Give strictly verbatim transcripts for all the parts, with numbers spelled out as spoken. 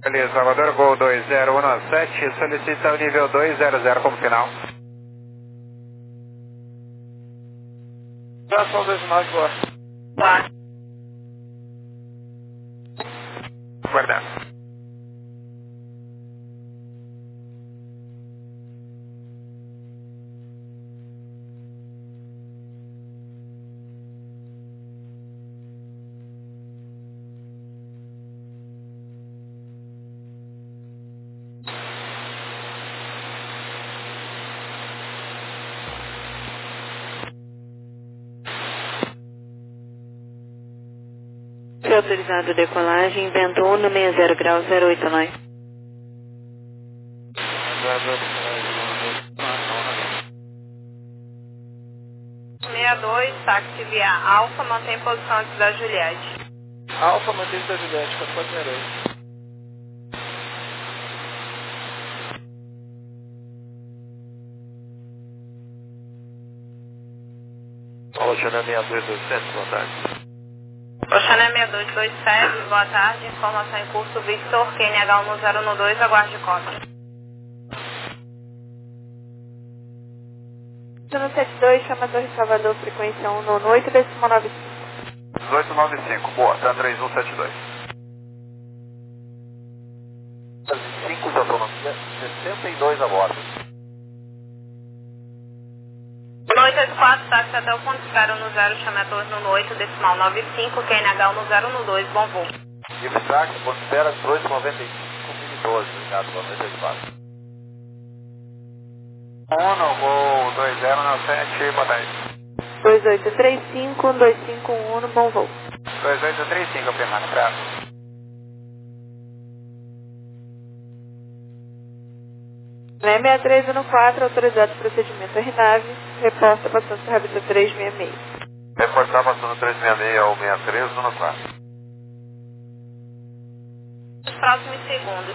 Beleza, Salvador, Gol dois zero um sete, solicita o nível dois zero zero como final. Tração dois nove, boa. Tá. Guardado. Foi autorizado decolagem, vento um no sessenta graus zero oito nove. sessenta e dois, táxi via Alfa, mantém posição antes da Juliette. Alfa, mantém da Juliette, quatro quatro zero dois. Oceané seis dois dois sete, boa tarde. Oceané seis dois dois sete, boa tarde. Informação em curso, Victor, Q N H um zero um dois, aguarde cota. zero sete dois, chama Torre Salvador, frequência um nove oito, decimal nove cinco. dezoito noventa e cinco, boa, tá três um sete dois. cinco de autonomia, sessenta e dois a bordo. oito oito quatro, táxi até o ponto de espera no zero, chama a Torre no oito, decimal nove cinco, Q N H um zero um dois, bom voo. Livre táxi, ponto de espera dezoito noventa e cinco, mil e doze, obrigado, noventa e quatro. um, Gol dois zero um sete, boa tarde. dois oito três cinco, dois cinco um, bom voo. dois oito três cinco, afirmado, prazo. seis três um quatro, autorizado procedimento R nove, reporta passando por Rabita trezentos e sessenta e seis. Reportar passando trezentos e sessenta e seis ao sessenta e três um quatro. Os próximos segundos.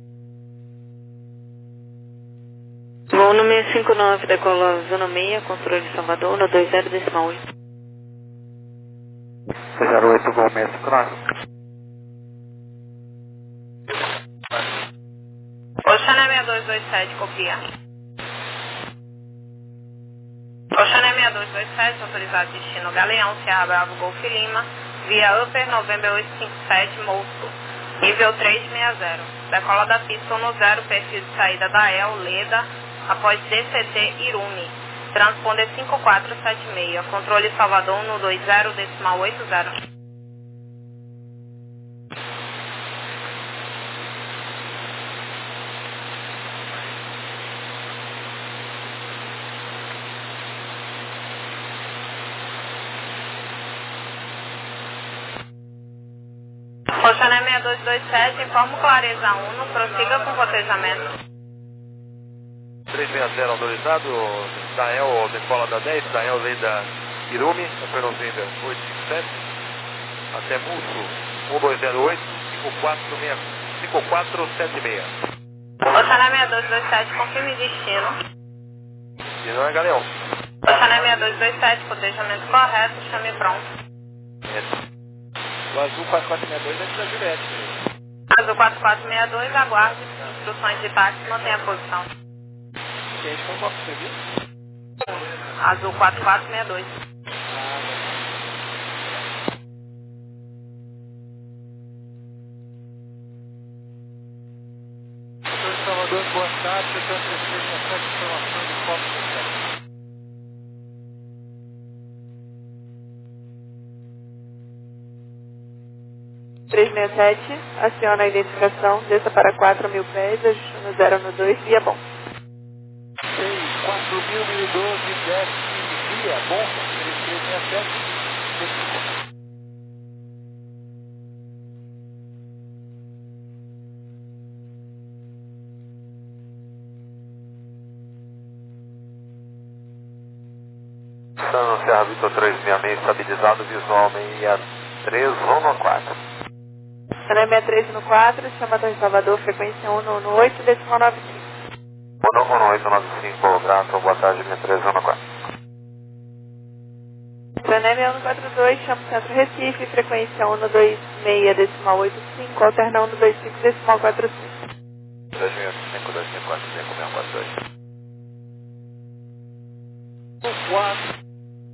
Voo no seiscentos e cinquenta e nove, decola Zona seis, controle Salvador, no dois zero decimal oito. zero oito, Gol seiscentos e cinquenta e nove. Oceané seis dois dois sete, copia. Oceané seis dois dois sete, autorizado destino Galeão, Sierra Bravo, Golf Lima, via Upper November oito cinco sete, Moço, nível trezentos e sessenta. Decola da pista no zero, perfil de saída da E L, Leda, após D C T Irune. Transponder cinco quatro sete seis, controle Salvador no dois zero decimal oito zero. Oceané seis dois dois sete, informa clareza um, prossiga com rotejamento. trezentos e sessenta autorizado, Dael, decola da dez, Dael vem da Irumi, Upper November oito cinco sete, até Mulso, um dois zero oito, cinco quatro sete seis. Oceané seis dois dois sete, confirme destino. E não é Galeão. Oceané seis dois dois sete, cotejamento correto, chame pronto. O azul quatro quatro seis dois é de da Juliette. Azul quatro quatro seis dois, aguarde instruções de táxi, mantenha a posição. Gente, como posso servir? Azul quatro quatro seis dois. Doutor Salvador, boa tarde. Eu estou acessando uma série de informações de foto social. trezentos e sessenta e sete, aciona a identificação, desça para quatro mil pés, ajuste no zero no dois, via bom. seis, quatro mil, mil e doze, desce, via, bom, trezentos e sessenta e sete, San Serra Vitor trezentos e sessenta e seis, estabilizado, visual sessenta e três um quatro. Oceané seis três um quatro, chama Torre Salvador, frequência um nove oito, decimal nove cinco. um nove oito nove cinco, grato, boa tarde, sessenta e três um quatro. Oceané Oceané seis um quatro dois, chamo Centro Recife, frequência um dois seis decimal oito cinco, alterna um dois cinco decimal quatro cinco. dois cinco dois cinco quatro cinco seis quatro dois. quatro.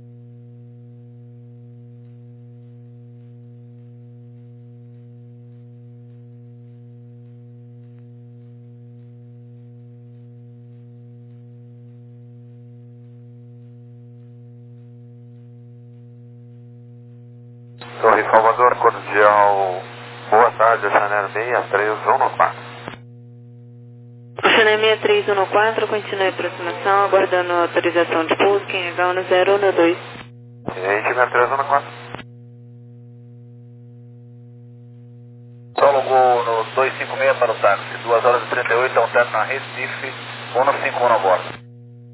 Torre Salvador, cordial. Boa tarde, Oceané seis três um quatro. Oceané seis três um quatro, continue a aproximação, aguardando autorização de pouso, em H um zero um dois. E aí, seis três um quatro. Solo Gol no dois cinco seis para o táxi, duas horas e trinta e oito, alterno na Recife, um cinco um a bordo.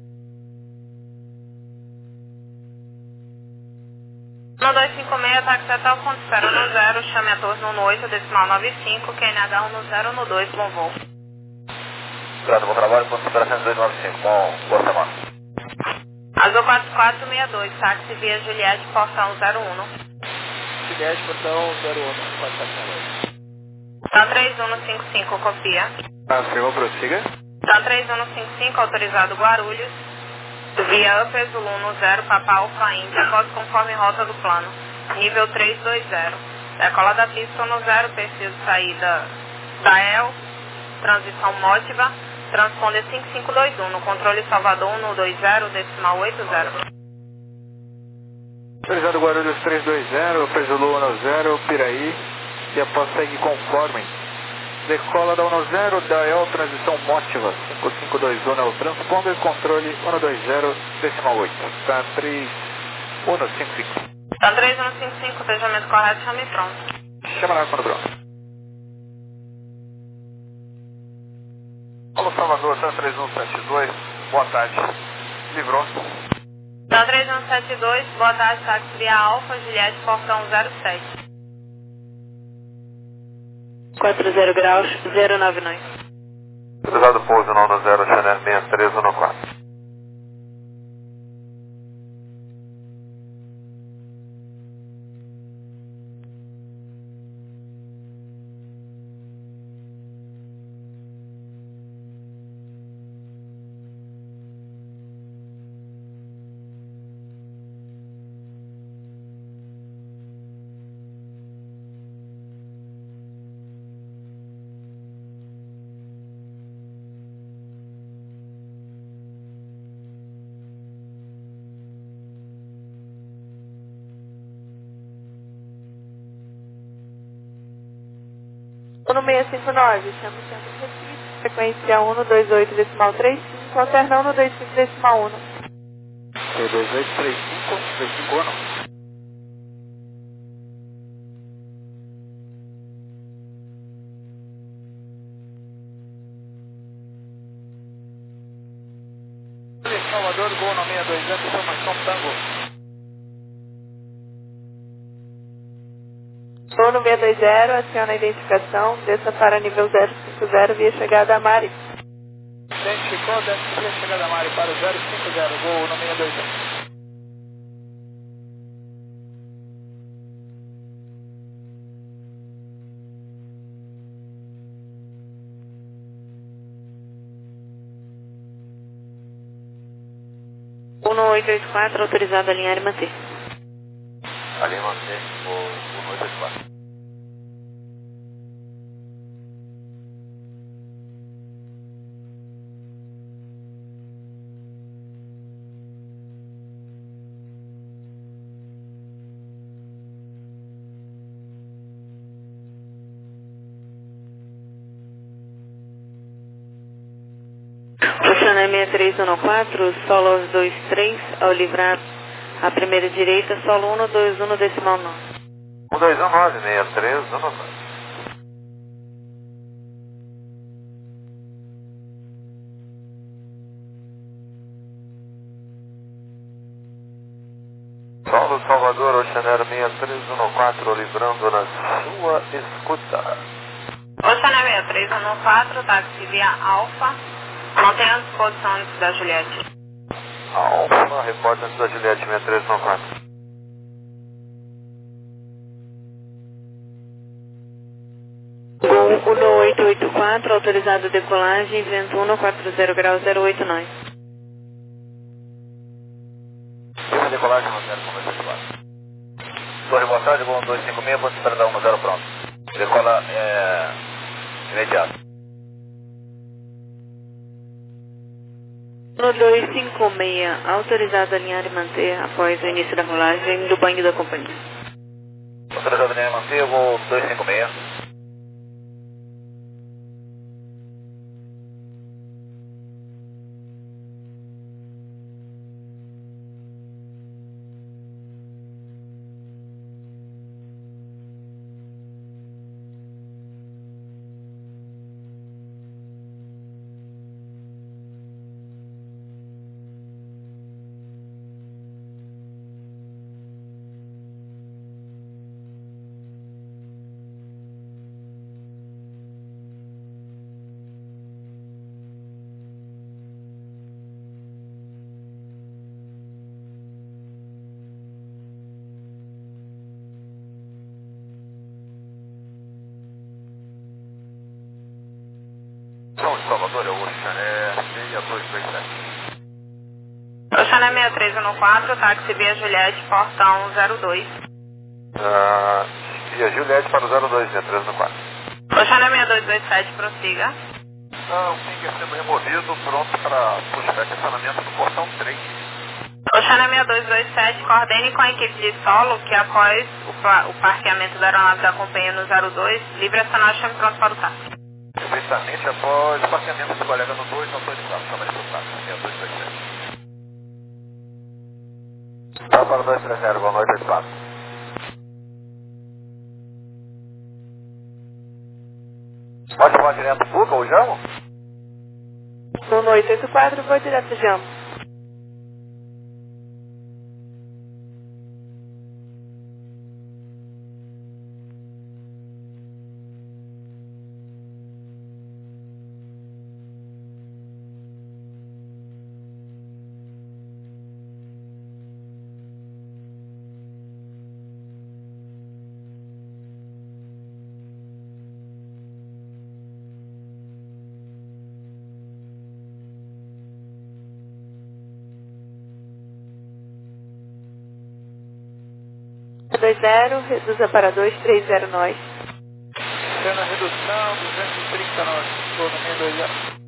No dois cinco seis, táxi até o ponto zero no zero, chame a torre no oito, decimal nove cinco, Q N H um zero no dois, bom voo. Obrigado, bom trabalho, ponto operações dois nove cinco, bom, boa semana. Azul quatro quatro seis dois, táxi via Juliette, portão zero um. Juliette, portão zero um, quatro quatro Tá três um cinco cinco, copia. Ah, senhor, prossiga. Tá três um cinco cinco, autorizado Guarulhos. Via Upper Zulu no zero, Papa Alfa Índia, voz conforme rota do plano. Nível três dois zero. Decola da pista no zero, perfil de saída da E L, transição Mótiva, transponder cinco cinco dois um, no controle Salvador um dois zero, decimal oito zero. Autorizado Guarulhos três dois zero, Upper Zulu um zero, Piraí, e após segue conforme. Decola da um zero, da E L, transição Mótiva, cinco cinco dois um, no transponder, controle um dois zero, decimal oito. Tá três um cinco cinco. Tá três um cinco cinco, fechamento correto, chame pronto. Chama lá quando pronto. Alô, Salvador, São três um sete dois, boa tarde. Livrou. Tá três um sete dois, boa tarde, táxi via Alfa, Juliette, portão zero sete. quatro zero graus, zero nove nove. Autorizado pouso no um zero, Oceané seis três um quatro. um seis cinco nove, chama o Centro Recife, frequência um dois oito decimal três cinco, alterna um dois cinco decimal um. dois oito três cinco, três cinco um. Salvador, Gol no seis dois zero, informação Tango. Estou no seis dois zero, aciona a identificação, desça para nível zero cinco zero, via chegada a Mari. Identificou, desce via chegada a Mari para o zero cinco zero, Gol no seis dois zero. um oito oito quatro, autorizado a alinhar e manter. Ali mantém o um oito oito quatro. Oceané seis três um quatro, solo dois três, ao livrar a primeira direita, solo um dois um decimal nove. um dois um nove, seis três um quatro. Solo Salvador, Oceané seis três um quatro, livrando na sua escuta. Oceané seis três um quatro, táxi via Alfa, mantenha a disposição antes da Juliette. Alfa, repórter antes da Juliette seis três um quatro. Gol uno oito oito quatro, autorizado decolagem, vento um quatro zero graus zero oito nove. Firme decolagem no zero oito quatro. Torre, boa tarde, Gol dois cinco seis, vou esperar dar um zero pronto. Decola é, imediato. No dois cinco seis, autorizado a alinhar e manter após o início da rolagem do banho da companhia. Autorizado a alinhar e manter, Gol dois cinco seis. São de Salvador, é o Oxané seis dois três sete. Oxané seis três um quatro, táxi Via Juliette, portão zero dois. Ah, Via Juliette para o zero dois, Via três um quatro. Oxané seis dois dois sete, prossiga. Ah, o ping é sendo removido, pronto para pushback acionamento do portão três. Oxané seis dois dois sete, coordene com a equipe de solo que após o, pa o parqueamento da aeronave da companhia no zero dois, livre acionar o chame pronto para o táxi. Perfeitamente após o parqueamento do colega no dois, autorizado, chama de táxi, seis dois dois sete. Tá para o dois três zero, boa noite, oito quatro. Pode falar direto Fuga ou Jamo? No oito oito quatro, vou direto Jamo. dois zero, reduza para dois três zero nós. Tendo a redução, duzentos e trinta nós, estou no meio dois zero.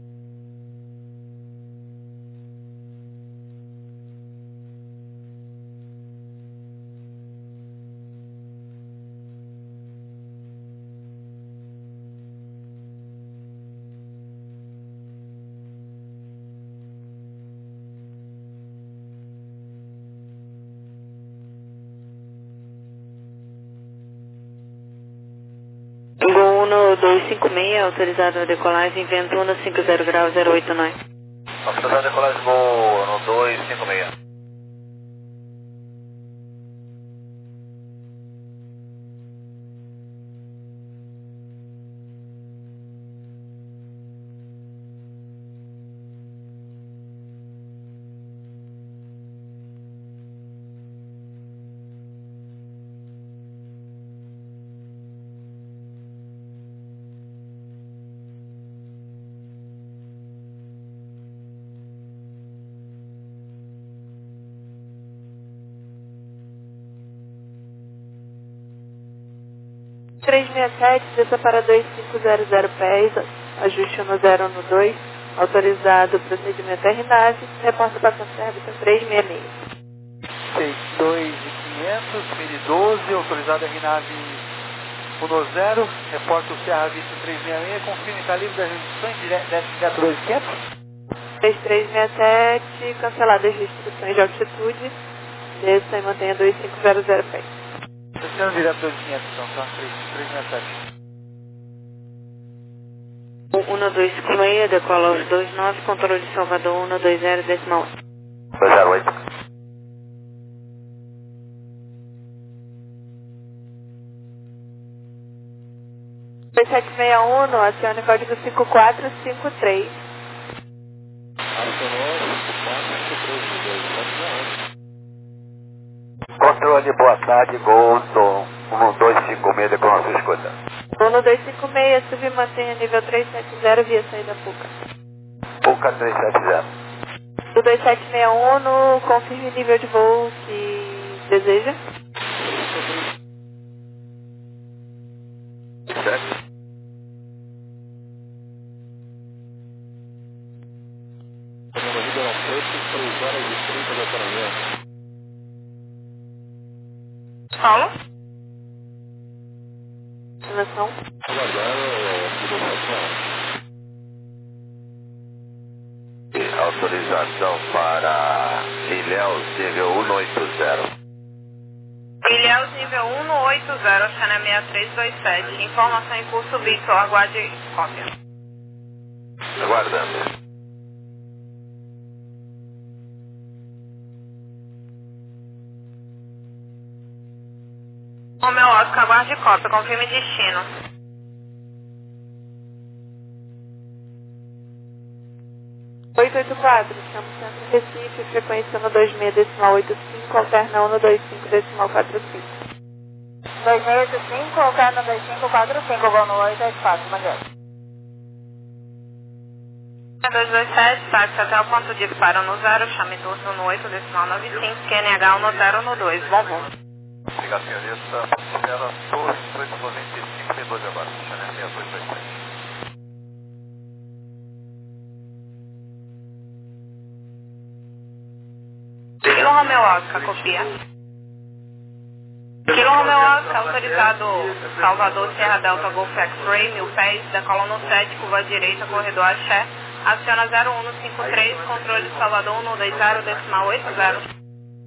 Gol uno dois cinco seis, autorizado a decolagem, vento um cinco zero graus zero oito nove. Autorizado a decolagem Gol no dois cinco seis. três seis sete, desça para dois cinco zero zero pés, ajuste no zero no dois, autorizado procedimento R nave, reporta para a órbita três seis seis. seis dois e quinhentos, mil e doze, autorizado R nave um zero, reporta o Serra Vista três seis seis, confirme calibre das restrições, desce direto dois quinhentos. três três seis sete, canceladas as restrições de altitude, desça e mantenha dois cinco zero zero pés. Descendo direto dois quinhentos, então, tá? três seis sete. um dois cinco seis, decola aos dois nove, controle de Salvador um dois zero, decimal dois zero oito. dois sete seis um, acione código cinco quatro cinco três. Acionou cinco quatro cinco três, Controle, boa tarde, Golson um dois cinco seis, decola sua escuta. um dois cinco seis, sub mantenha nível trezentos e setenta via saída Puca. Puca trezentos e setenta. Do dois sete seis um, confirme o nível de voo que deseja. Certo. Paulo? Estimação? Autorização para Ilhéus nível cento e oitenta. Ilhéus nível cento e oitenta, China seis três dois sete. Informação em curso Victor, aguarde cópia. Aguardando. Romeu Oscar, aguarde cópia, confirme destino. oito oito quatro, estamos centro Recife, frequência no dois seis decimal oito cinco, alterna no dois cinco decimal quatro cinco. dois seis oito cinco, alterna dois cinco quatro cinco, voo no oito oito quatro, manhã. dois dois sete, táxi até o ponto de disparo no zero, chame turno no oito decimal nove cinco, Q N H um no zero no dois, bom voo. Obrigado, senhorita. Espera dois oito noventa e cinco, tem dois abaixo. China seis dois dois sete. Kilo Romeu Oscar, copia. Kilo Romeu Oscar, autorizado Salvador, Serra Delta, Golf X-Ray, mil pés, decola no sete, curva à direita, corredor Axé, aciona zero um cinco três, controle Salvador um dois zero, decimal oito zero.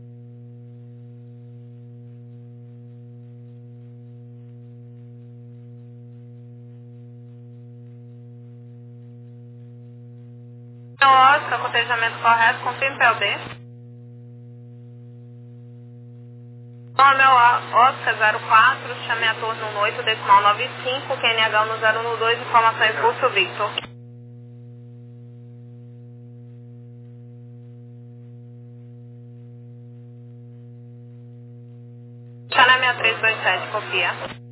Oscar, cotejamento correto, confirme P L B. Romeu Oscar zero quatro, chame a turno no oito decimal nove cinco, Q N H no zero um dois, informação em curso Victor. China seis três dois sete, copia.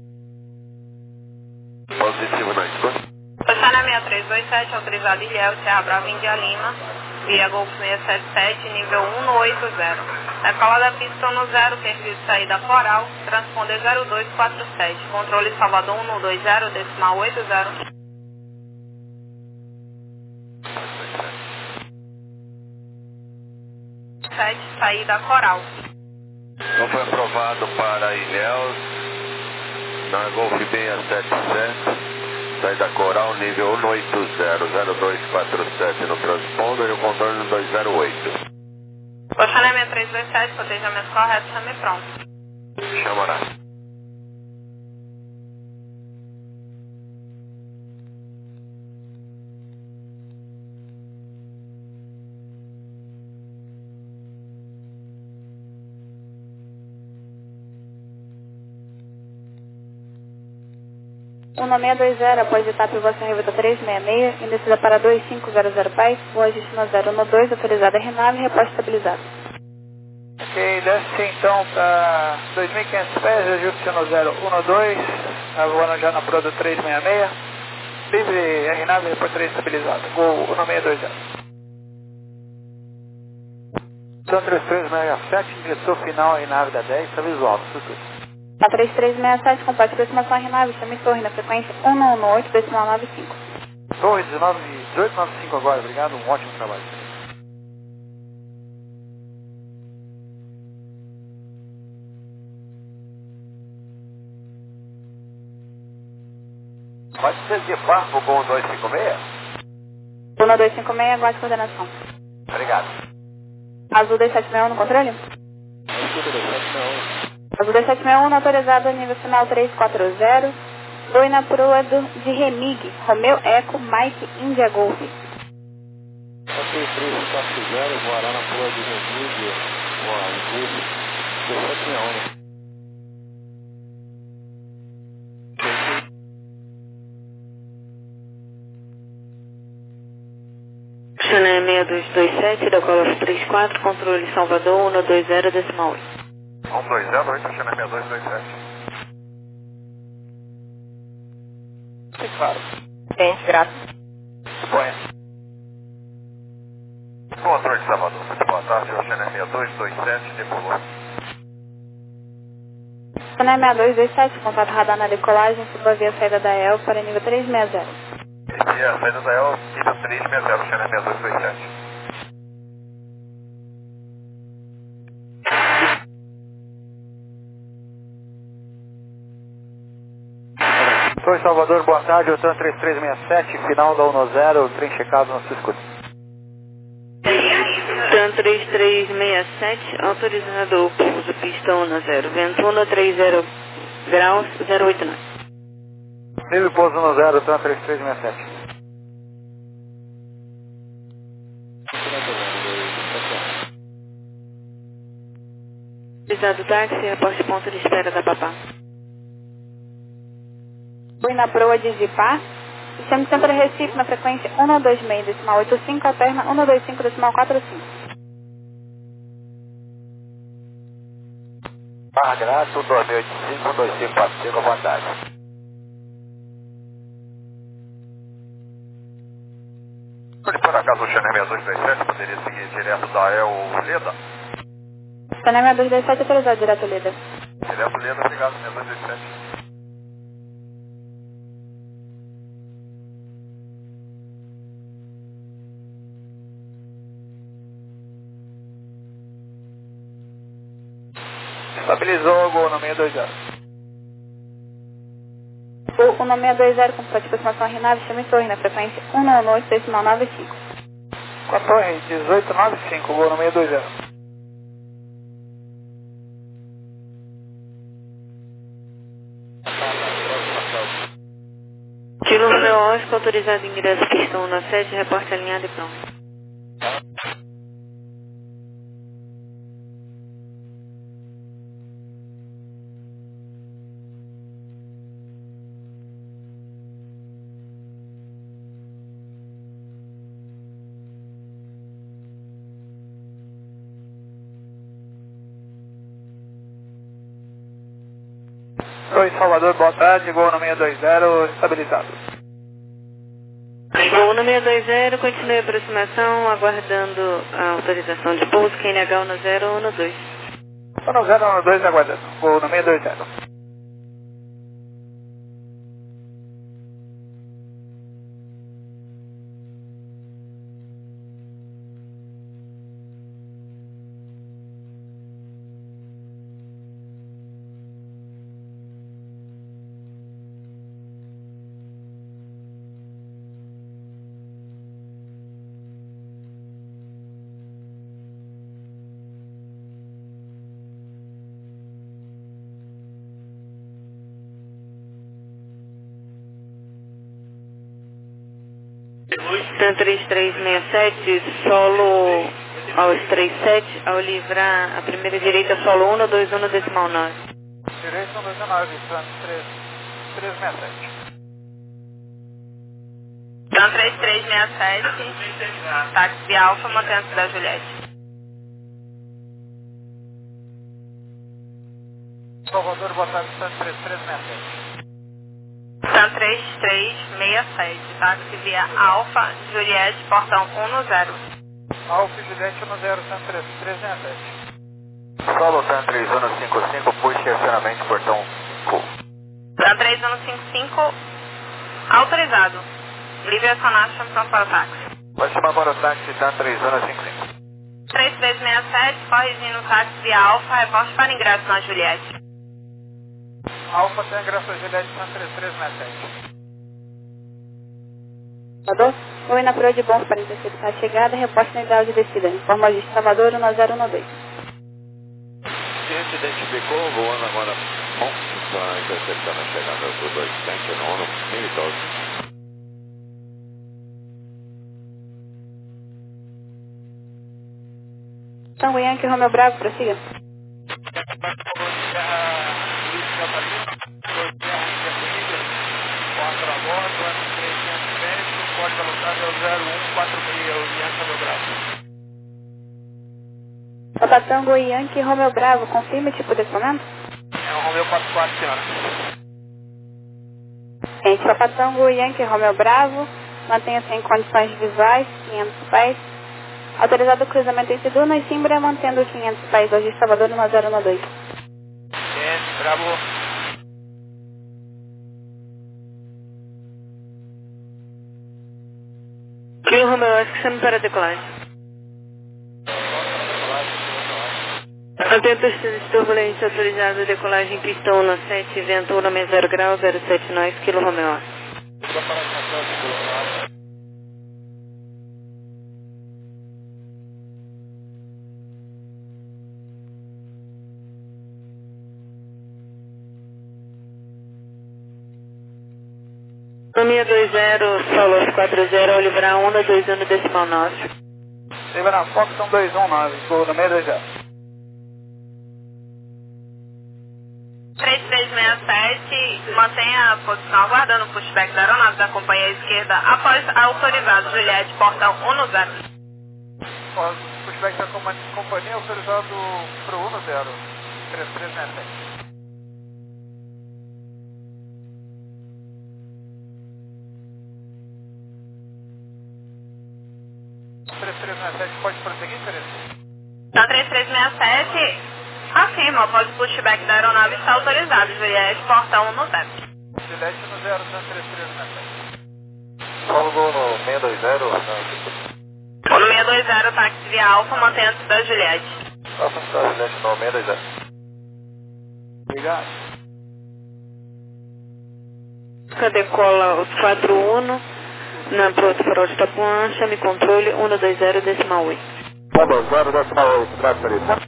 Positivo na escuta. China seis três dois sete, autorizado Ilhéus, Serra Brava, Índia Lima, via Golf seis sete sete, nível cento e oitenta. Decola da pista no zero, perfil de saída Coral, transponder zero dois quatro sete, controle Salvador cento e vinte, decimal oito zero. sete, saída Coral. Não foi aprovado para Ilhéus, na Golf seis sete sete, saída Coral, nível cento e oitenta, zero dois quatro sete no transponder e o controle no dois zero oito. China seis três dois sete, cotejamento correto, chame pronto. Chamará. um nove dois zero, após etapa você revista três seis seis, indecida para dois cinco zero zero pais, voa destino zero um dois, autorizada R nove, reposta estabilizado. Ok, desce então para dois mil e quinhentos pés, ajuste no zero um dois, voando já na Pro do três seis seis, livre R nove, reposta três estabilizado, Gol um nove dois zero. São três três seis sete, ingressou final em nave da dez, está visual, estrutura. A três três seis sete, completa aproximação R nove, chame torre na frequência um um oito, decimal nove cinco. Torre dezenove, dezoito nove cinco agora, obrigado, um ótimo trabalho. Pode ser de Farpo com o dois cinco seis? um dois cinco seis, aguarde coordenação. Obrigado. Azul dois sete seis um no controle? Azul dois sete seis um, autorizado nível final três quatro zero, dois na proa do, de Remig, Romeu Eco, Mike, India Golf. três três quatro zero, voará na proa de Remig, voar em curso, dois sete seis um. China seis dois dois sete, decola três quatro, controle Salvador um dois zero, decimal oito. um dois zero, oito, China seis dois dois sete. alto e claro. Gente, graças. Põe. Controle de Salvador. Muito boa tarde, Oceana seis dois dois sete, decolou. Oceana seis dois dois sete, contato radar na decolagem, suba via saída da E L para nível trezentos e sessenta. E a saída da E L, nível trezentos e sessenta, Oceana seis dois dois sete. Oi, Salvador, boa tarde, eu estou três três seis sete, final da um zero, trem checado no seu escudo. TAN três três seis sete, autorizado o pouso pista um zero, vento um trinta graus, zero oito nove. Nível pouso um zero, TAN três três seis sete. Autorizado o táxi, reporte ponto de espera da Papá. Fui na proa de Zipar. Sistema de Centro Recife na frequência um dois seis, decimal oito cinco, alterna um dois cinco, decimal quatro cinco. Barra Graça, dois mil e oitenta e cinco, dois cinco quatro cinco, boa tarde. Se por acaso o Oceana seis dois dois sete poderia seguir direto da E L Leda? Oceana seis dois dois sete, autorizado direto Leda. Direto Leda, obrigado, seis dois dois sete. Estabilizou o gol no seis dois zero. O um seis dois zero com aproximação a Rinave, chama em torre na frequência um nove oito, decimal nove cinco. Com a torre dezoito noventa e cinco, gol no seis dois zero. Tilo Romeu Oscar, autorizado ingresso pista um sete, reporte alinhado e pronto. Oi, Salvador, boa tarde, gol no seis dois zero, estabilizado. Gol no seis dois zero, continue a aproximação, aguardando a autorização de pouso, Q N H no zero um dois. um zero um dois aguardando, gol no seis dois zero. TAN três três seis sete, solo aos trinta e sete, ao livrar a primeira direita, solo um dois um, decimal nove. Direito um dois nove, TAN três três seis sete. TAN três três seis sete, táxi Alfa, mantendo da Juliette. Salvador, boa tarde, TAN três três seis sete. TAN três três seis sete, táxi via Alfa, Juliette, portão um zero. Alfa Juliette um zero, TAN três três seis sete. Solo TAN três um cinco cinco, puxe acionamento portão full. TAN três um cinco cinco, autorizado. Livre acionar, chama para o táxi. Pode chamar para o táxi TAN três um cinco cinco. três três seis sete, corrigindo o táxi via Alfa, reporte para ingresso na Juliette. Alfa tem ingresso a Juliette, TAN três três seis sete. Salvador, oi na proa de bom para interceptar a chegada, reporte na ideal de descida. Informa de Salvador um zero um dois. Se identificou, voando agora bom, está interceptando a chegada do dois sete nono, mil e doze. Tango Yankee, Romeu Bravo, prossiga. quatro a bordo, ano trezentos e dez, código alocado é o zero um quatro seis, o Yankee Romeu Bravo. Papa Tango Yankee, Romeu Bravo, confirma o tipo de equipamento? É um Romeu quatro quatro, senhora. Gente, Papa Tango, Yankee, Romeo Bravo, mantenha-se em condições visuais, quinhentos pés. Autorizado o cruzamento entre Duna e Simbra, mantendo quinhentos pés, hoje Salvador, no zero um dois. Yankee, Bravo. Kilo Romeo, acho que você não para a decolagem. Atento de turbulência autorizada, decolagem pista um sete, vento um zero grau, zero sete nós, Kilo Romeo. No seis dois zero, Solos quatro zero, Olivrar Onda dois um decimal nove. Olivrar Fox são dois um nove, vou no seis dois zero. três três seis sete, mantenha a posição aguardando o pushback da aeronave da companhia esquerda após autorizado Juliette, portão um zero. O pushback da companhia autorizado para o um zero, três três seis sete. três três seis sete, pode prosseguir, Tereza? Na três três seis sete, afirma, após o pushback da aeronave está autorizado, Juliette, portão um zero. Juliette no zero, três três seis sete. Solo Gol no seis dois zero. No seis dois zero, táxi via Alfa, mantenha-se da Juliette. Faça um da Juliette no seis dois zero. Obrigado. Decola os quatro um, na pronto para o Estapuã, chame controle um dois zero decimal oito. um dois zero decimal oito, graças a Deus.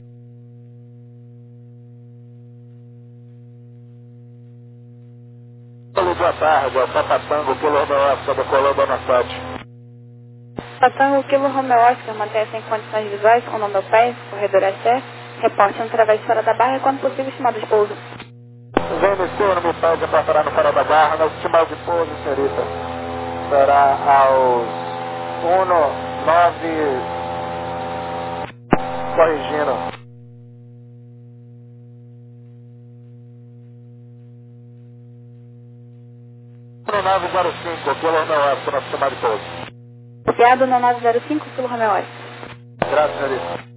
Boa tarde, é Papa Tango, Kilo Romeo Oscar, decolando a sete. Papa Tango, Kilo Romeo Oscar, mantenha-se em condições visuais, com nome ao pé, corredor a sé. Reporte um através fora da barra e, quando possível, estimado de pouso. V N C, não me pede a passar no fora da barra, no estimado de pouso, senhorita. Será aos um nove, corrigindo. um nove zero cinco, Kilo Romeo Oscar, no estimado de pouso. Copiado no nove zero cinco, Kilo Romeo Oscar. Graças, senhorita.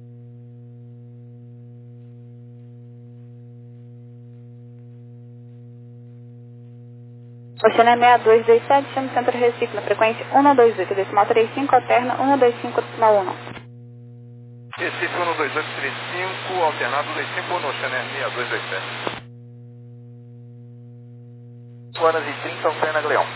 Oceana seis dois dois sete, chame Centro Recife, na frequência um dois oito, decimal trinta e cinco, alterna um dois cinco, decimal um. Recife um dois oito três cinco, alternado dois cinco no Oceana seis dois dois sete. oito horas e trinta, alterna Galeão.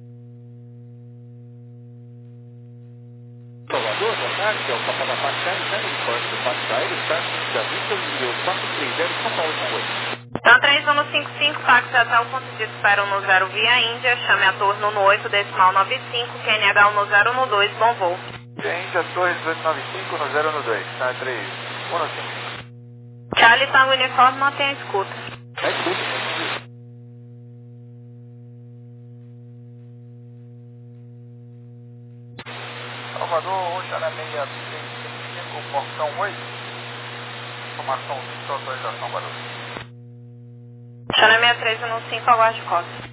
Salvador, boa tarde, é o Papa da Pacari, está no informe do Parque Aéreo, está da Vista e quatro três zero, São Paulo, São Paulo. Na três um cinco cinco, táxi até o ponto de espera um zero via Índia, chame a Torno no oito, decimal nove cinco, Q N H um zero um dois, bom voo. Índia, Torres oito nove cinco, no zero um dois, tá, três um cinco. Charlie Tango Uniforme, mantenha a escuta. É tudo. Salvador, Oceana seis três cinco, portão oito. Informação de autorização para o... Chame seis três um cinco, aguarde costa.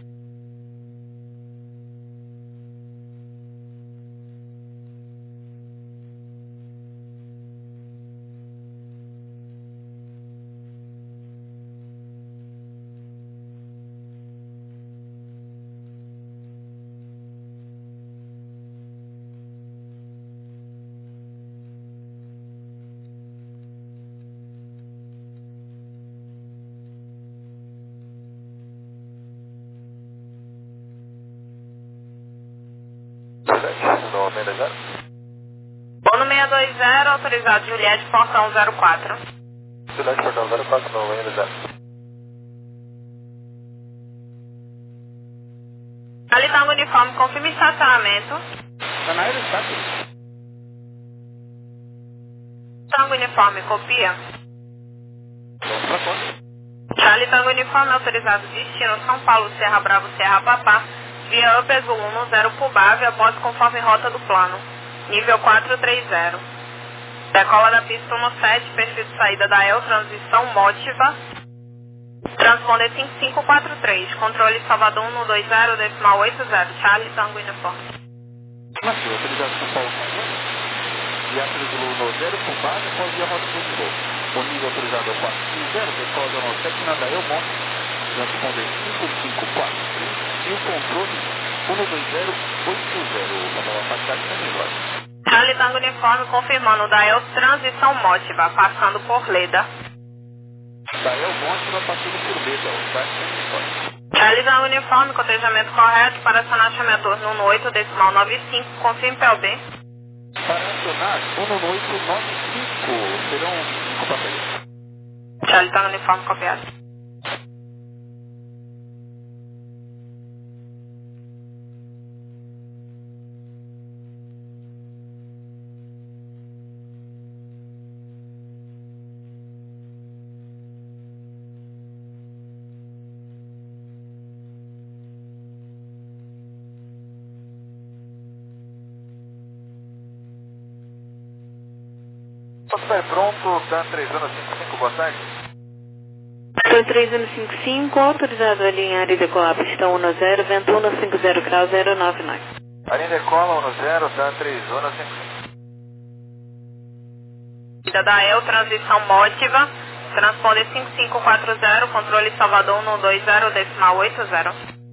No seis dois zero. Bom no seis dois zero, autorizado Juliette, portão zero quatro. Juliette, portão zero quatro, no seis dois zero. Ali Tango Uniforme, confirme estacionamento. Está na área do status. Tango Uniforme, copia. Vamos para fora. Charlie Tango Uniforme, autorizado destino São Paulo, Serra Bravo, Serra Papá, via Up Azul um zero Pubave, após conforme rota do plano. Nível quatro três zero. Decola da pista um sete, perfil de saída da El, transição Motiva. Transponder cinco cinco quatro três, controle Salvador um dois zero, decimal oito zero, Charlie Tango Uniforme. Márcio, autorizado São Paulo com viatura do Lula zero com base após via rota do voo. O nível autorizado é o quatro cinco zero, decola da nove sete na Dael Monte, transponder cinco cinco quatro três e o controle um dois zero oito zero, para a passagem da melhor. Charlie Tango Uniforme confirmando Dael Transição Mótiva, passando por Leda. Dael Monte vai passando por Leda, o vai Charlie Tango Uniforme, cotejamento correto para acionar chame turno um oito, decimal nove cinco, confirme P L B. Para acionar um oito nove cinco, serão cinco passageiros. Charlie Tango Uniforme copiado. Está pronto, Dan três zero cinco cinco, boa tarde. Dan três zero cinco cinco, autorizado a alinhar e decolar pistão um zero, vento um cinco zero grau zero nove nove. A linha decola um zero, Dan três zero cinco cinco. Da E L, transição mótiva, transponder cinco cinco quatro zero, controle Salvador um dois zero, decimal oito zero.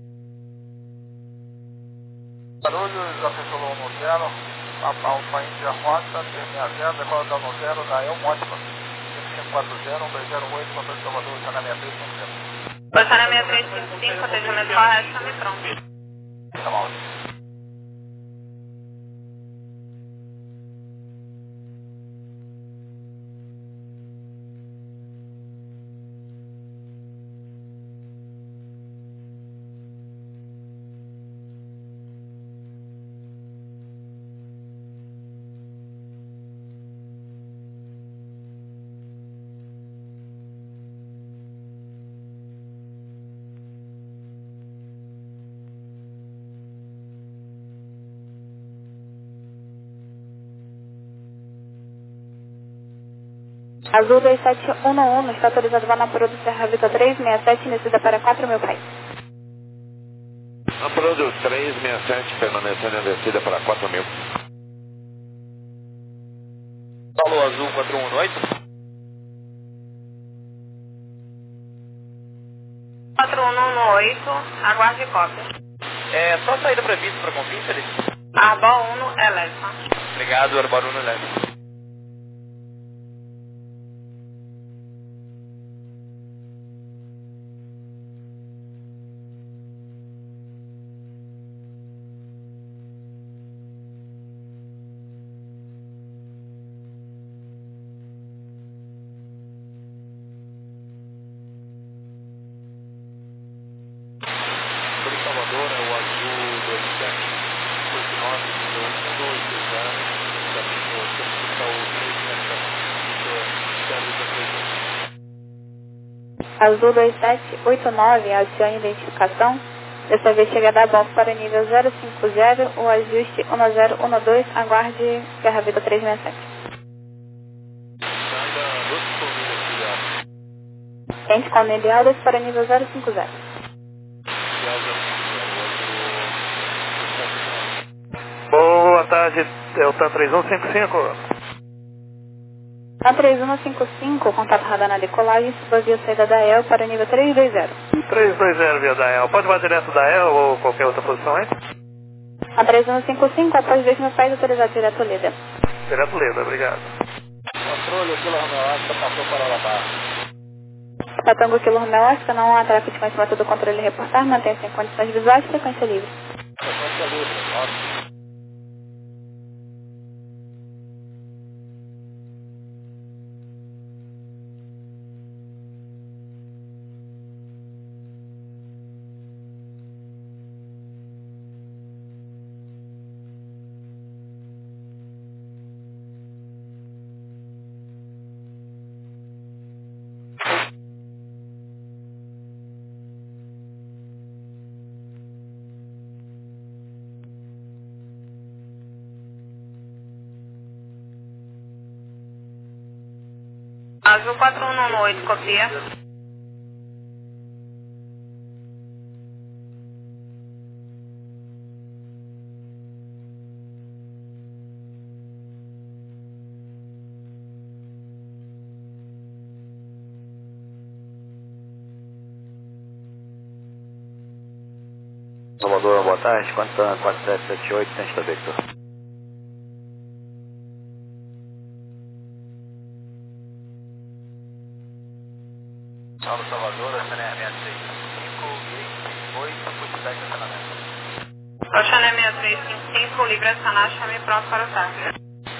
Barulhos, assessor um zero, Alfa Índia Rota, três seis zero, decola da um zero, da E L, mótiva, cinco cinco quatro zero, um dois zero oito, controle Salvador, está na sessenta e três cinquenta. Posição na sessenta e três cinquenta e cinco, atendimento correto, chame pronto. Tá bom. Azul dois sete um um, está autorizado a Vanapuro do Serra Vita três seis sete, iniciada para quatro mil pés. Vanapuro do três seis sete, permanecendo em descida para quatro mil. Paulo Azul quatro um oito. quatro um um oito, aguarde cópia. É só saída prevista para confins, Felipe? Arbor um, eleva. Obrigado, Arbor um, eleva. Salvador é o Azul dois sete oito nove um dois zero, caminho Capital três seis sete, Azul dois sete oito nove, acione identificação. Dessa vez chega a dar bom para nível zero cinco zero, o ajuste um zero um dois, aguarde Serra Vita três seis sete. Tente com Nelialdas para nível zero cinco zero. Boa tarde, Delta três um cinco cinco. Na três um cinco cinco, contato radar na decolagem, suba via saída da E L para nível três dois zero. três dois zero via da E L. Pode voar direto da E L ou qualquer outra posição aí? Na três um cinco cinco, após dois mil pés, autorizado direto Leda. Direto Leda, obrigado. Controle, Kilo Romeo Oscar, passou para Alabama. Tatango Kilo Romeo Oscar, não há tráfego de conhecimento do controle reportar, mantenha-se em condições visuais, frequência livre. Frequência livre, ótimo. Azul quatro um um oito, copia. Salvador, boa tarde, quanto quatro sete sete oito, Centro Victor. Paulo Salvador, Oceané seis cinco, oito, pushback acionamento. Oceané seis três cinco cinco, livre acionar, chame pronto para o táxi.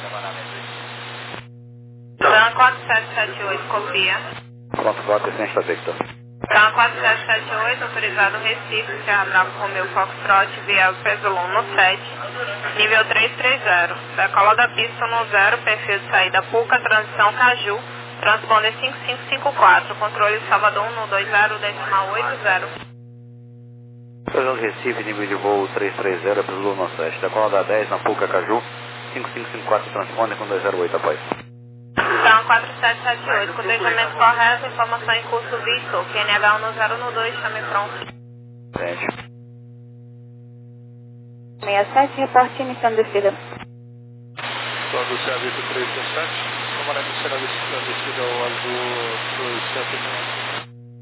Dan quatro sete sete oito, copia. Pronto, copia, Centro Victor. Dan quatro sete sete oito, autorizado Recife, Serra Bravo Romeu Foxtrot, via Pesolon no sete, nível três três zero. Decola da pista no zero, perfil de saída Puca, transição Caju, transponder cinco cinco cinco quatro, controle Salvador um dois zero, decimal oito zero. Pesolon Recife, nível de voo três três zero, Pesolon no sete, decola da dez na Puca, Caju, cinco cinco cinco quatro, transponder com dois zero oito, após. Então, quatro sete sete oito, cotejamento correto, informação em curso visto, Q N H um zero um dois, chame pronto. Sente. seis sete, reporte iniciando descida. Quando o serviço três três sete, comandante iniciando a descida ao azul dois sete um.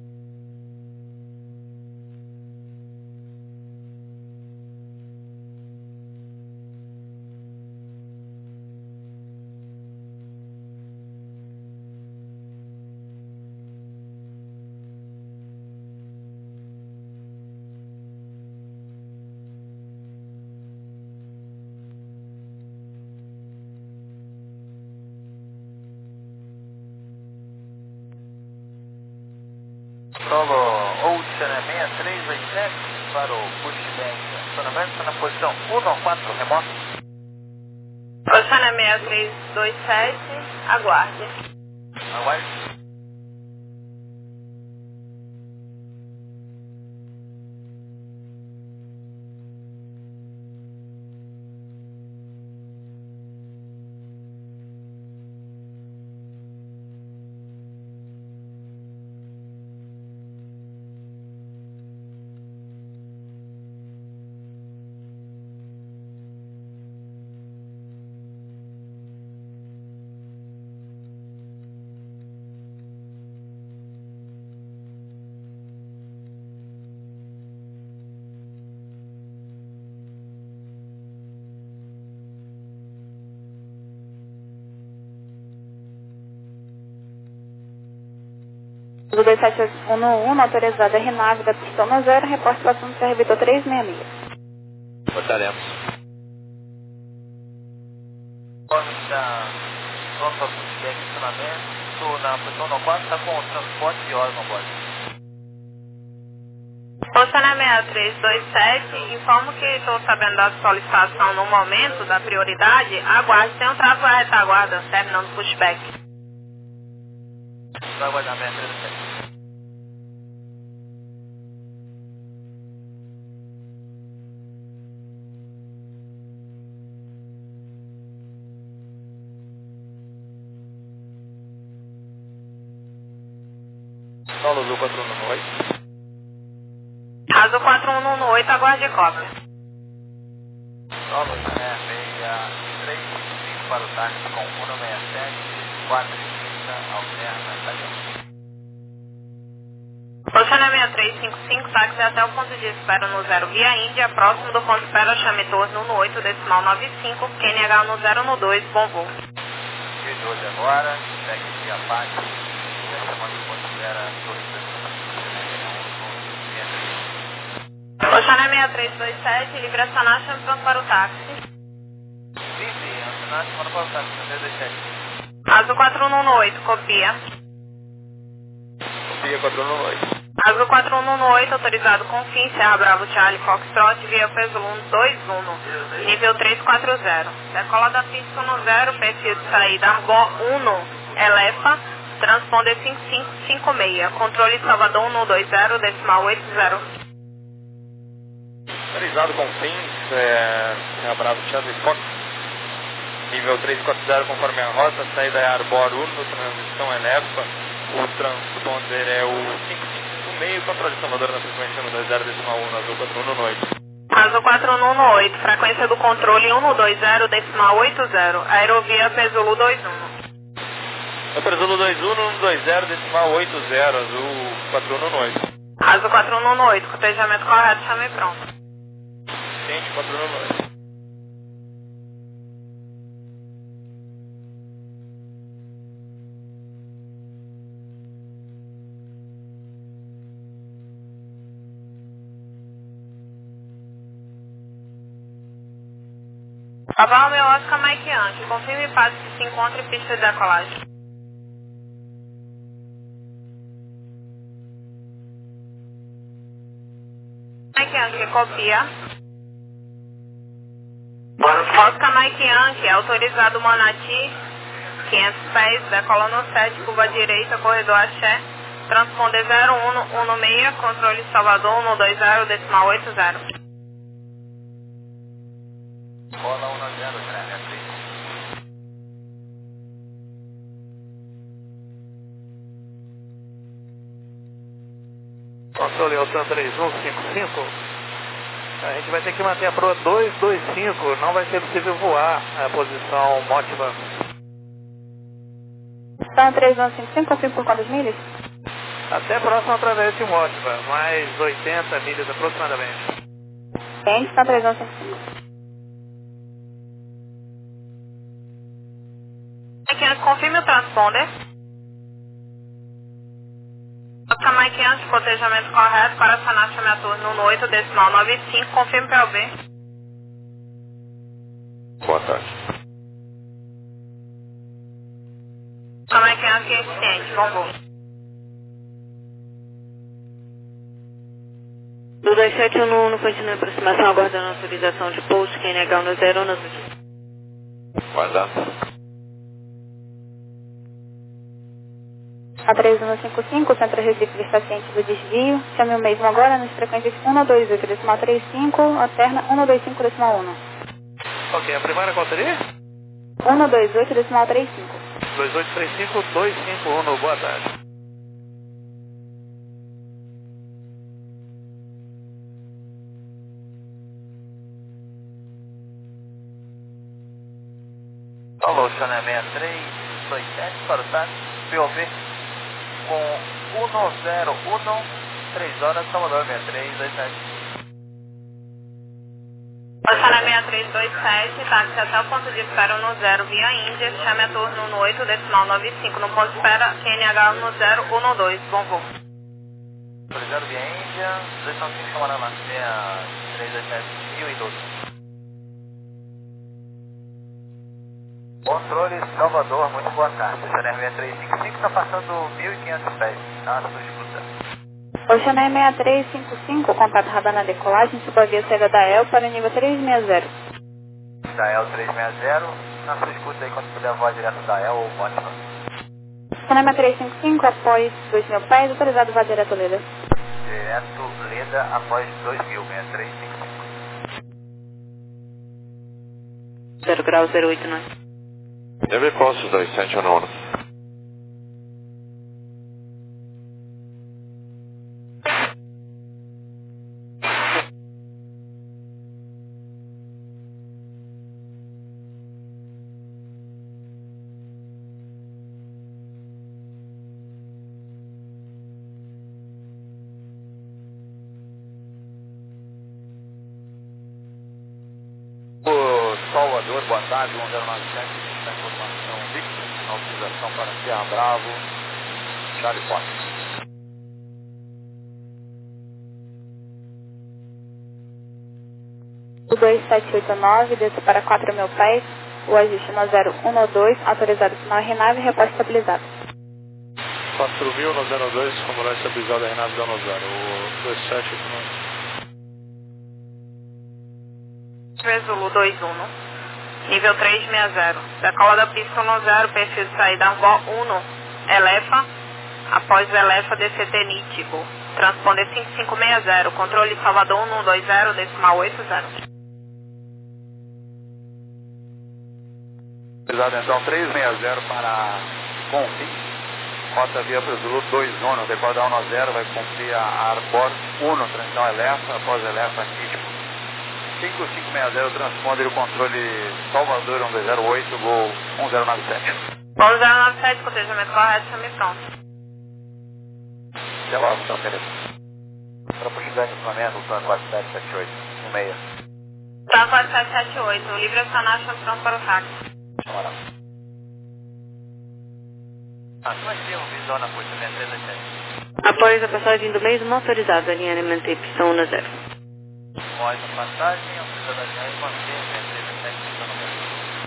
Solo Ocean seis três dois sete para o pushback. Acionamento está na posição um quatro, remoto. Oceané seis três dois sete, aguarde. Aguarde. Do dois sete um um, autorizado R nove da pista um zero, reporte para assunto servidor três seis seis. Botaremos. Conforme está pronto para o pushback de acionamento, na posição um quatro, está com o transporte de órgão, pode. Oceané seis três dois sete, informo que estou sabendo da solicitação no momento da prioridade, aguarde, tem um tráfego à retaguarda, terminando o pushback. Vai aguardar seis três dois sete. Solo Azul quatro um oito. Azul quatro um um oito, aguarde cópia. Solo seis três cinco para o táxi com um seis sete, quatro trinta, alterna, italiano. Oceané seis três cinco cinco, táxi até o ponto de espera no zero via Índia, próximo do ponto de espera, chame torno no oito, decimal nove cinco, Q N H um zero um dois, bom voo. G doze agora, segue via Pax, chamando o ponto de espera, Oceané seis três dois sete, livre acionar, chame pronto para o táxi. Livre, acionar, chamando para o táxi, seis três dois sete. Azul quatro um um oito, copia. Copia quatro um oito. Azul quatro um um oito, autorizado com fim, Serra Bravo Charlie Foxtrot, via Pesolon dois um, nível três quatro zero. Decola da pista no zero, perfil de saída Arbor um, Elefa, transponder cinco cinco cinco seis, controle Salvador um dois zero, decimal oito zero. Autorizado com fins, é, Serra Bravo Charlie Fox, nível três quatro zero conforme a rota, saída é Arbor um, transição Elefa, o transponder é o cinco cinco cinco seis, controle Salvador na frequência um dois zero, decimal um, Azul quatro um um oito. Azul quatro um um oito, frequência do controle um dois zero, decimal oito zero, aerovia Pesulu dois um. É Pesulu dois um, um dois zero, decimal oito zero, Azul quatro um um oito. Azul quatro um um oito, cotejamento correto, chame pronto. paciente, quatro mil e nove. Papa Romeo Oscar Mike Yankee, confirme e passe que se encontra em pista de decolagem. Mike Yankee, copia. Oscar Mike Yankee, autorizado Manati, quinhentos pés, decola no sete, curva direita, corredor Axé, transponder zero um um seis, controle Salvador um dois zero, decimal oito zero. Cola um zero, né? Controle Altan três um cinco cinco. A gente vai ter que manter a proa dois dois cinco, não vai ser possível voar a posição Motiva. Altan três um cinco cinco, confirmo por quantas milhas? Até próximo através de Motiva, mais oitenta milhas aproximadamente. Entende, Altan três um cinco cinco. Mike Yankee, confirme o transponder. Oscar Mike Yankee, cotejamento correto para acionar chameador no oito, decimal nove cinco, confirme P O B. Boa tarde. Oscar Mike Yankee, eficiente, bom voo. Do dois sete um um, continua a aproximação, aguardando a autorização de pouso, quem negar no zero no Guardado. A três um cinco cinco, Centro Recife dos pacientes do desvio. Chame o mesmo agora nas frequências um dois oito, decimal trinta e cinco, alterna um dois cinco, decimal um. Ok, a primeira qual seria? um dois oito, decimal trinta e cinco. dois oito três cinco, dois cinco um, boa tarde. Alô, Chana seis três dois sete para o táxi, P O V com um zero um, três horas, Salvador seis três dois sete. Oceana seis três dois sete, táxi até o ponto de espera no zero via Índia, chame a turno no oito, decimal nove cinco, no ponto de espera Q N H no zero um dois, bom voo. zero via Índia, dois nove cinco, Camarão, seis três dois sete, mil e doze. Controle Salvador, muito boa tarde. Oceana seis três cinco cinco está passando mil e quinhentos pés, na sua escuta. Oceana seis três cinco cinco, contato radar na decolagem, subavia saída da E L para o nível trezentos e sessenta. Da E L trezentos e sessenta, na sua escuta aí quando puder voar direto da E L ou Motiva. Oceana seis três cinco cinco, após dois mil pés, autorizado voar direto Leda. Direto Leda após dois mil, seis três cinco cinco. zero grau zero oito nove. Eu me posso dois sete um um. Salvador, boa tarde, um zero nove sete, está informação Victor, autorização para Serra Bravo, Charlie Fox. O dois sete oito nove, desce para quatro mil pés, o ajuste no zero um dois, autorizado sinal Renave e reposta estabilizado. quatro mil no zero dois, comandante estabilizado Renave dando zero, o dois sete oito nove. Zulu dois um, nível trezentos e sessenta, decola da pista no zero, perfil de saída Vó um, Elefa, após Elefa D C T nítido, transponder cinco cinco seis zero, controle Salvador um dois zero, decimal oito zero. Então trezentos e sessenta para Confim, rota via para o Zulu dois um, decola da um zero, vai cumprir a Arbor um, transição Elefa, após Elefa nítido. cinco cinco seis zero, transponder o controle Salvador um dois zero oito, Gol um zero nove sete. um zero nove sete, cotejamento correto, chame pronto. Até logo, então, querido. Para puxar de equipamento, Lutan quatro sete sete oito, um seis. quatro sete sete oito, livre acionar, chance para o táxi. Camarada. Ação visão na pista seis três sete. Após a passagem do mesmo motorizado, a linha manter pistão um zero. Após a passagem, autorizado a linha manter seis três sete pistão no zero.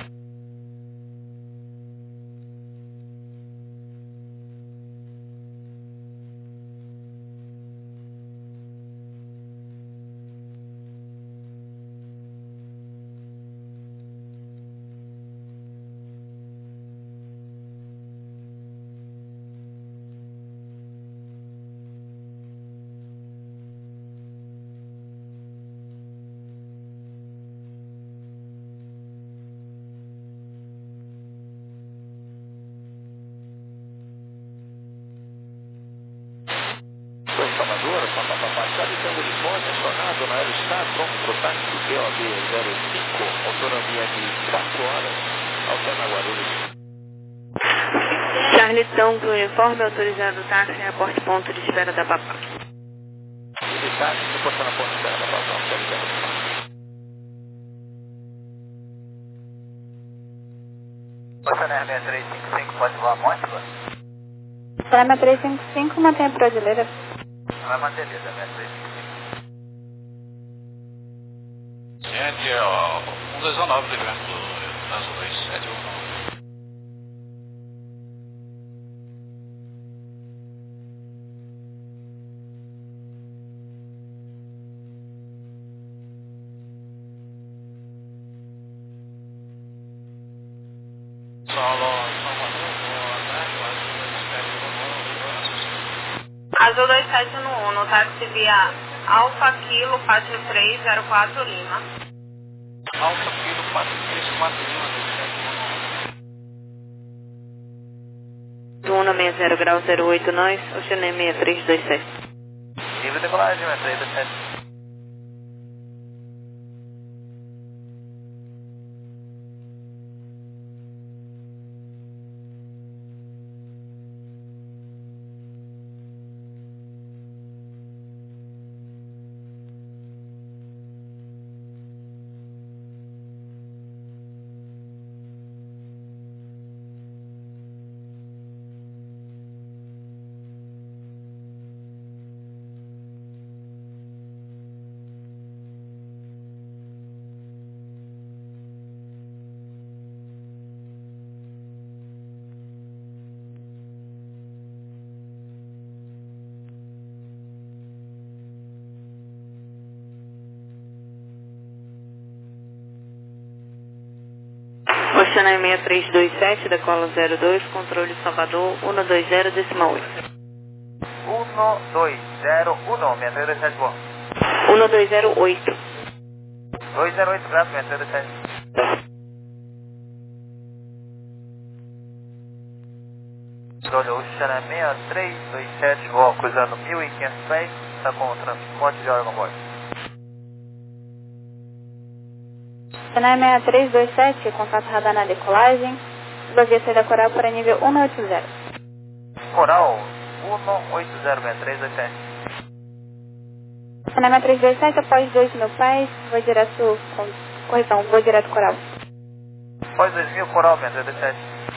Salvador, papapá, Charlie Tango de Fone, acionado na Aerostar, pronto para o táxi P O B zero cinco, autonomia de quatro horas, alterna Guarulhos. Charlie Tango uniforme, autorizado o táxi, aporte ponto de espera da Papá. Esse táxi se porta na ponta de espera da Papá, autorizado. Passaneira seis três cinco cinco, pode voar Mónaco? Passaneira três cinco cinco, mantém a brasileira. Vai manter beleza, seis três cinco cinco. Gente, é o um dezenove livrando do Transo dois sete um. Azul dois sete um, no táxi via Alfa Kilo quatro três zero quatro Lima. Alfa Kilo quatro três quatro Lima, dois sete um. um seis zero grau zero oito, nós, Oceanem seis três dois sete. Livre decolagem, seis três dois sete. Oceanem seis três dois sete, decola zero dois, controle Salvador, um dois zero, decimal oito. um dois zero um, seis três dois sete, boa. um dois zero oito. dois zero oito, graças, seis três dois sete. Controle Oceanem seis três dois sete, voa cruzando mil e quinhentos pés, está com o transporte de órgão bordo. Oceanem seis três dois sete, contato radar na decolagem. Subavia saída Coral para nível um oito zero. Coral um oito zero, seis três dois sete. Oceanem seis três dois sete, após dois mil pés, vou direto, com, correção, vou direto Coral. Após dois mil, Coral, seis três dois sete.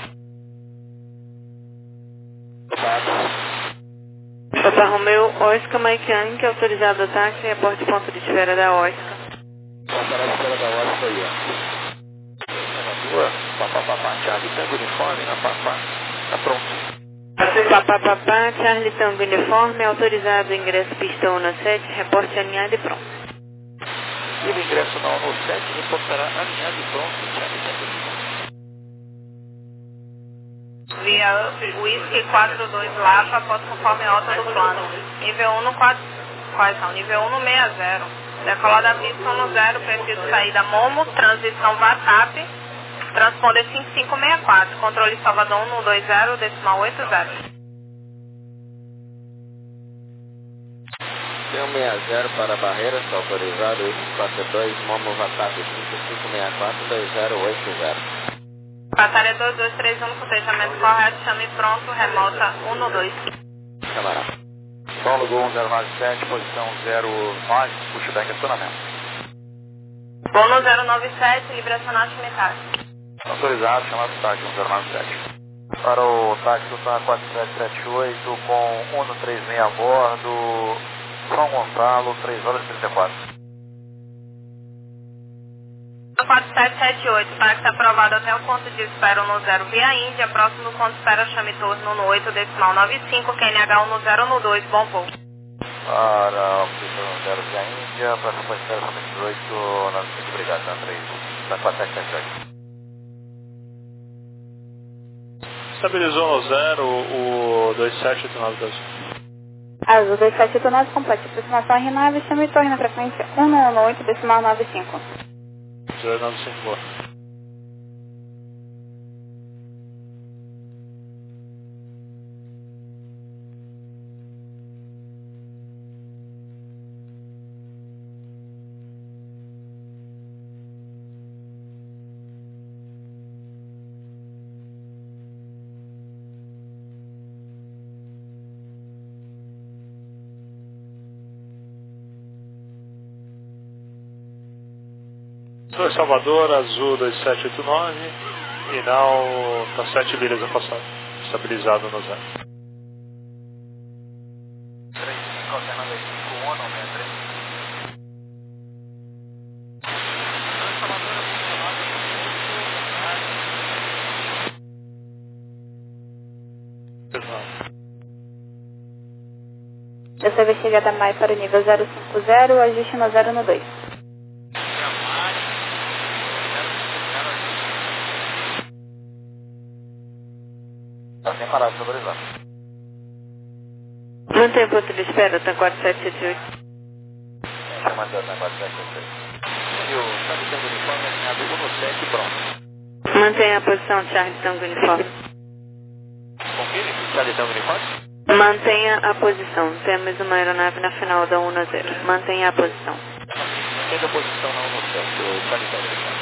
Papa Romeu, Oscar Mike Yankee, autorizado o táxi, aporte ponto de espera da Oscar. Passar a espera da Oscar aí, ó. Salvador, papapá, Charlie Tango uniforme, na papá, tá pronto. Papá, papá, Charlie Tango uniforme, autorizado o ingresso pistão no sete, reporte alinhado e pronto. E o ingresso na ONU sete reportará alinhado e pronto, Charlie Tango uniforme. Via Whisky quatro dois Lapa, foto conforme alta do plano. Nível um no quatro, quais são? Nível um no seis zero. Decolada pista um no zero, perfil de saída Momo, transição VATAP, transponder cinco cinco seis quatro, controle Salvador um dois zero, decimal oito zero. Tem um seis zero para barreiras, autorizado oito quatro dois, Momo VATAP cinco cinco seis quatro dois zero oito zero. Batalha dois dois três um, cotejamento correto, chame pronto, remota um dois. Camarada. Solo Gol um zero nove sete, posição zero nove, puxa back acionamento. Vou no zero nove sete, livre acionar metálico. Autorizado, chamado táxi no zero nove sete. Para o táxi do TAM quatro sete sete oito com um três seis a bordo, São Gonçalo, três horas e trinta e quatro. quatro sete sete oito, táxi aprovado até o ponto de espera no zero via Índia, próximo do ponto de espera chame torno no oito, decimal nove cinco, Q N H um no zero no dois, bom voo. Para o no zero via Índia, próximo ponto de espera chame dezoito, nove cinco, obrigado, TAM três, TAM quatro sete sete oito. Estabilizou no zero o dois sete oito nove dois. Azul dois sete oito nove, complete aproximação R nove, chame torre na frequência um um oito, decimal nove cinco. zero nove cinco, boa. Sou Salvador, Azul dois sete oito nove, final está sete milhas afastado, estabilizado no zero. três cinco, alternador cinco, um, não, sessenta e três. Dessa vez chegada mais para o nível zero cinco zero, ajuste no zero no dois. Está sem parar, autorizado. Mantém o ponto de espera, TAM quatro sete sete oito. Chamando a TAM quatro sete sete oito. E o Charlie Tango Uniforme alinhado um no sete, pronto. Mantenha a posição, Charlie Tango Uniforme. Confirme, Charlie Tango Uniforme. Mantenha a posição. Temos uma aeronave na final da um no zero. Mantenha a posição. Mantendo a posição na um no sete, o Charlie Tango Uniforme.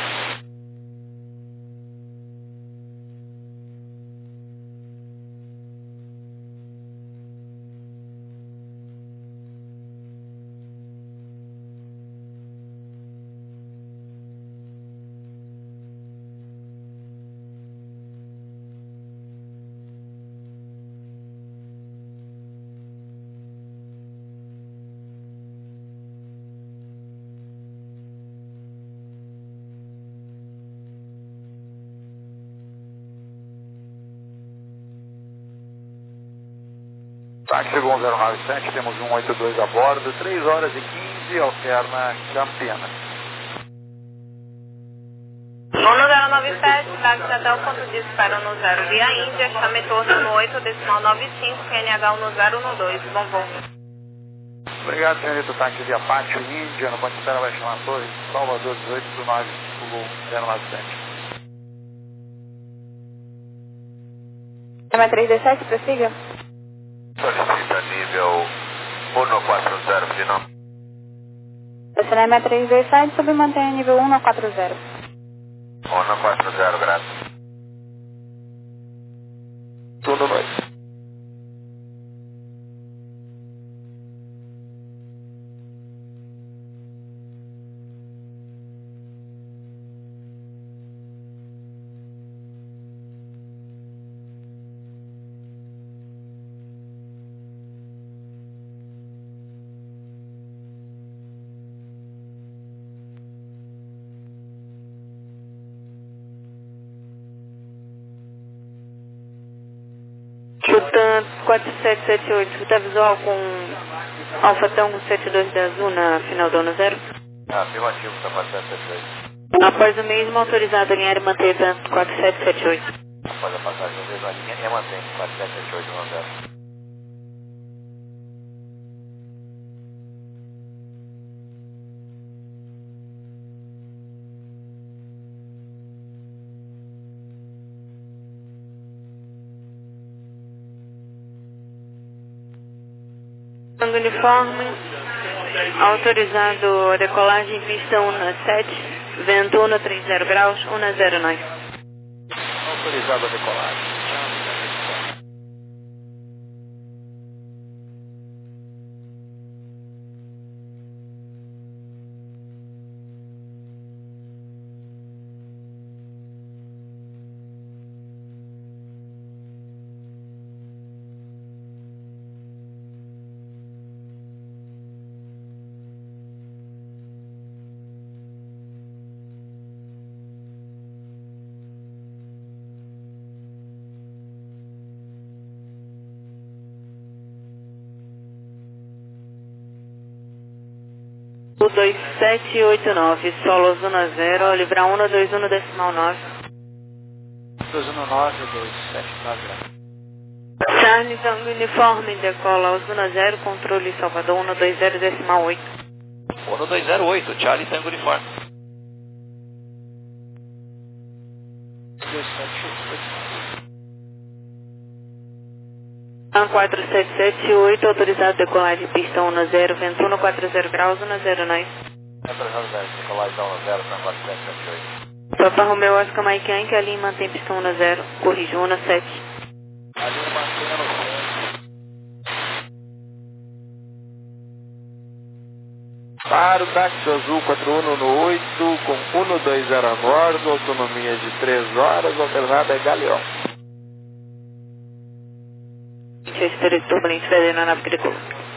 Táxi chegou um zero nove sete, temos um oito dois a bordo, três horas e quinze, alterna Campinas. Vou no zero nove sete, táxi até o ponto de espera no zero via Índia, chame torno no oito, decimal nove cinco, Q N H um no zero no dois, bom voo. Obrigado, senhorita, táxi via Pátio, Índia, no ponto de espera vai chamar a torre, Salvador dezoito nove cinco zero nove sete. Chama três dois sete, prossiga. Solicita nível um quatro zero, final. Estacionamento três dois sete, sob mantenha nível um quatro zero. um quatro zero, graças. Tudo noite. Chutan quatro sete sete oito, escuta visual com Alfa Tango sete dois da Azul na final do ano zero. Afirmativo, tá quatro sete sete oito. Após o mesmo, autorizado a alinhar e manter TAM quatro sete sete oito. Após a passagem da mesma linha, é mantém quatro sete sete oito no zero. Tango Uniforme, autorizado a decolagem, pista um sete, vento um trinta graus, um zero nove. Autorizado a decolagem. dois sete oito nove, solo zona zero, livrar um dois um decimal nove. dois um nove, dois sete nove. Charlie Tango Uniforme, decola ao zona zero, controle Salvador um dois zero decimal oito. um dois zero oito, Charlie Tango Uniforme. dois sete oito. A quatro sete sete oito, autorizado decolar de pista um zero, vento um quatro zero graus, um zero nove. Decolagem um zero, quatro sete sete oito. Papa Romeo Oscar Mike Yankee, a linha mantém pista um zero, corrige um sete. A linha mantém no centro. Para o táxi azul quatro um um oito, com um dois zero a bordo, autonomia de três horas, alternada é Galeão. Espírito turbulente federal na nave agrícola.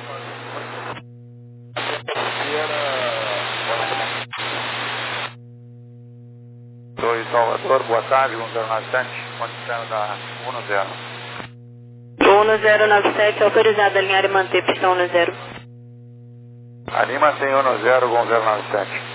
dois Salvador, boa tarde, um zero nove sete, condição da um zero. um zero nove sete, autorizado a alinhar e manter pista um zero. Ali mantém um zero, um zero nove sete.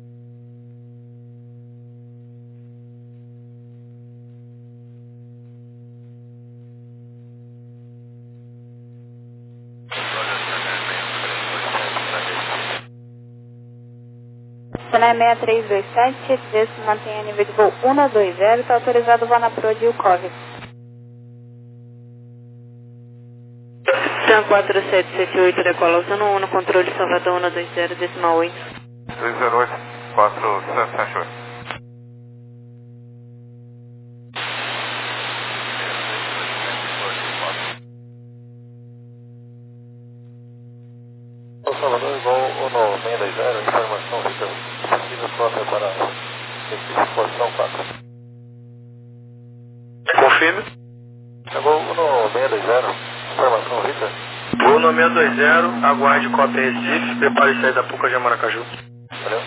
Sonai seis três dois sete, desce mantém a nível de voo um dois zero, está autorizado o voo na Pro de Yukov. Tan quatro sete sete oito, decola ao zona um, controle Salvador um dois zero decimal oito. dois zero oito, quatro sete sete oito. Salvador, igual o seis dois zero, informação, Vitor, possível cópia para exposição quatro. Confirme. Chegou o seis dois zero, informação, Vitor. Uno seis dois zero, aguarde cópia Recife, prepare saída da Puca de Maracaju. Valeu.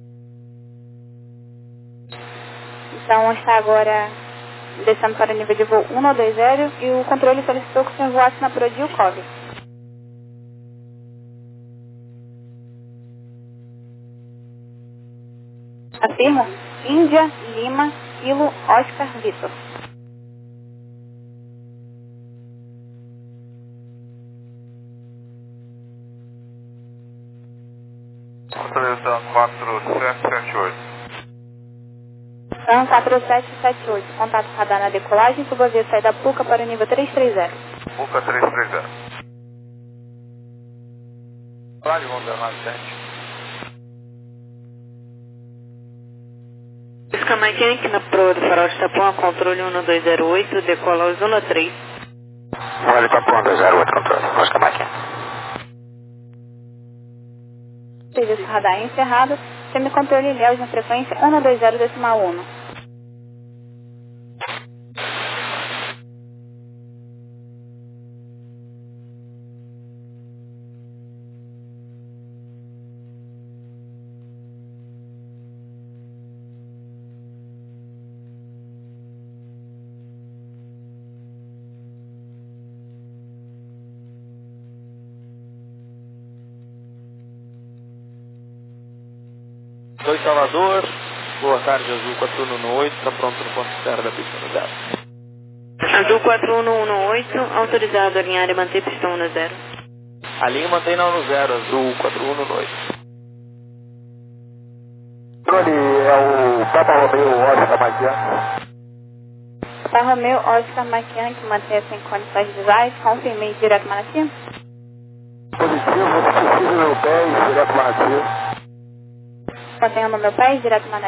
Então está agora descendo para o nível de voo um dois zero e o controle solicitou que o senhor voasse na Pro de Yukov. Afirmo, Índia, Lima, Kilo, Oscar, Vitor. Autorização quatro sete sete oito. São quatro sete sete oito, contato radar na decolagem, subavia saída da Puca para o nível três três zero. Puca três três zero. Rádio um zero nove sete. Oscar Mike Yankee na proa do farol de Itapuã, controle um dois zero oito, decola ao zona três. Rádio Itapuã um dois zero oito, controle. Oscar Mike. Serviço radar encerrado, semicontrole Ilhéus na frequência um dois zero decimal um. dois Salvador, boa tarde, Azul quatro um um oito, está pronto no ponto de terra da pista no zero. Azul quatro um um oito, autorizado a alinhar e manter pista um zero. A linha mantém na um zero, Azul quatro um um oito. Ali é o Papa Romeo Oscar Mike. Papa Romeo Oscar Mike, que mantém-se em condições visuais, confirmei direto Manati. Positivo, possível meu pé, direto Manati. Mantenha no meu pé, direto Manati.